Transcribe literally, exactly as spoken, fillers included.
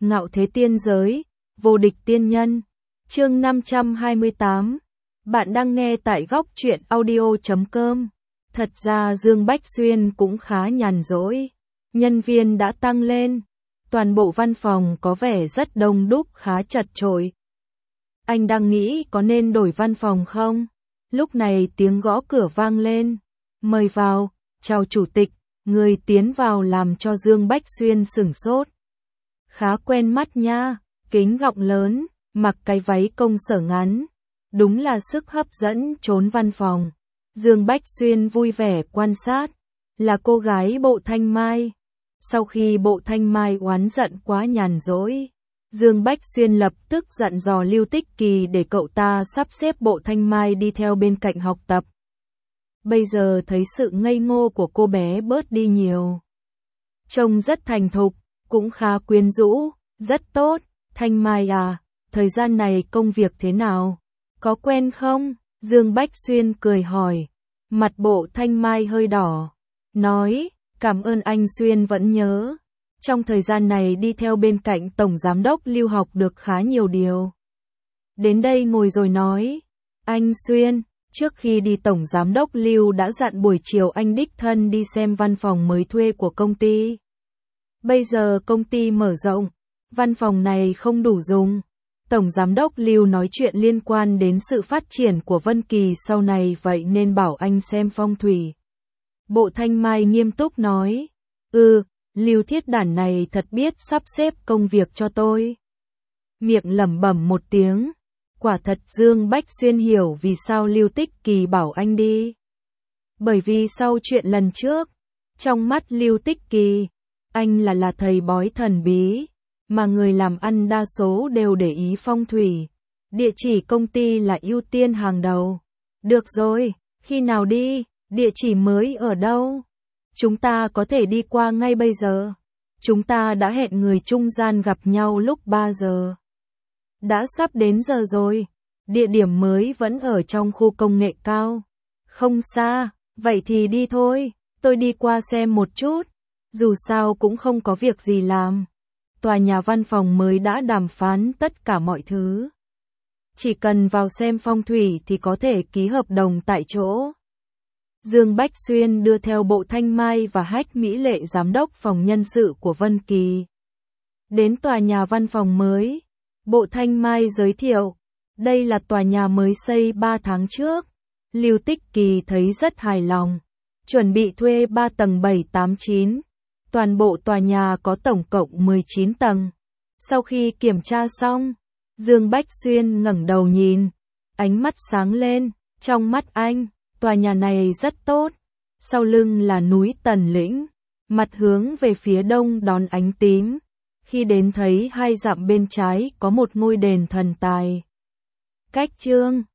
Ngạo thế tiên giới, vô địch tiên nhân. Chương năm trăm hai mươi tám. Bạn đang nghe tại góc truyện audio chấm com. Thật ra Dương Bách Xuyên cũng khá nhàn rỗi. Nhân viên đã tăng lên. Toàn bộ văn phòng có vẻ rất đông đúc, khá chật chội. Anh đang nghĩ có nên đổi văn phòng không? Lúc này tiếng gõ cửa vang lên. Mời vào, chào chủ tịch. Người tiến vào làm cho Dương Bách Xuyên sửng sốt. Khá quen mắt nha, kính gọng lớn, mặc cái váy công sở ngắn. Đúng là sức hấp dẫn trốn văn phòng. Dương Bách Xuyên vui vẻ quan sát. Là cô gái Bộ Thanh Mai. Sau khi Bộ Thanh Mai oán giận quá nhàn rỗi, Dương Bách Xuyên lập tức dặn dò Lưu Tích Kỳ để cậu ta sắp xếp Bộ Thanh Mai đi theo bên cạnh học tập. Bây giờ thấy sự ngây ngô của cô bé bớt đi nhiều. Trông rất thành thục, cũng khá quyến rũ, rất tốt. Thanh Mai à, thời gian này công việc thế nào? Có quen không? Dương Bách Xuyên cười hỏi. Mặt Bộ Thanh Mai hơi đỏ. Nói, cảm ơn anh Xuyên vẫn nhớ. Trong thời gian này đi theo bên cạnh Tổng Giám đốc Lưu học được khá nhiều điều. Đến đây ngồi rồi nói. Anh Xuyên, trước khi đi Tổng Giám đốc Lưu đã dặn buổi chiều anh đích thân đi xem văn phòng mới thuê của công ty. Bây giờ công ty mở rộng, văn phòng này không đủ dùng. Tổng Giám đốc Lưu nói chuyện liên quan đến sự phát triển của Vân Kỳ sau này, vậy nên bảo anh xem phong thủy. Bộ Thanh Mai nghiêm túc nói. Ừ, Lưu thiết đản này thật biết sắp xếp công việc cho tôi. Miệng lẩm bẩm một tiếng. Quả thật Dương Bách Xuyên hiểu vì sao Lưu Tích Kỳ bảo anh đi. Bởi vì sau chuyện lần trước, trong mắt Lưu Tích Kỳ, anh là là thầy bói thần bí, mà người làm ăn đa số đều để ý phong thủy. Địa chỉ công ty là ưu tiên hàng đầu. Được rồi, khi nào đi, địa chỉ mới ở đâu? Chúng ta có thể đi qua ngay bây giờ. Chúng ta đã hẹn người trung gian gặp nhau lúc ba giờ. Đã sắp đến giờ rồi. Địa điểm mới vẫn ở trong khu công nghệ cao. Không xa, vậy thì đi thôi. Tôi đi qua xem một chút. Dù sao cũng không có việc gì làm. Tòa nhà văn phòng mới đã đàm phán tất cả mọi thứ. Chỉ cần vào xem phong thủy thì có thể ký hợp đồng tại chỗ. Dương Bách Xuyên đưa theo Bộ Thanh Mai và Hách Mỹ Lệ giám đốc phòng nhân sự của Vân Kỳ. Đến tòa nhà văn phòng mới, Bộ Thanh Mai giới thiệu, đây là tòa nhà mới xây ba tháng trước. Lưu Tích Kỳ thấy rất hài lòng, chuẩn bị thuê ba tầng bảy tám chín. Toàn bộ tòa nhà có tổng cộng mười chín tầng. Sau khi kiểm tra xong, Dương Bách Xuyên ngẩng đầu nhìn, ánh mắt sáng lên, trong mắt anh, tòa nhà này rất tốt. Sau lưng là núi Tần Lĩnh, mặt hướng về phía đông đón ánh tím. Khi đến thấy hai dặm bên trái có một ngôi đền thần tài. Cách chương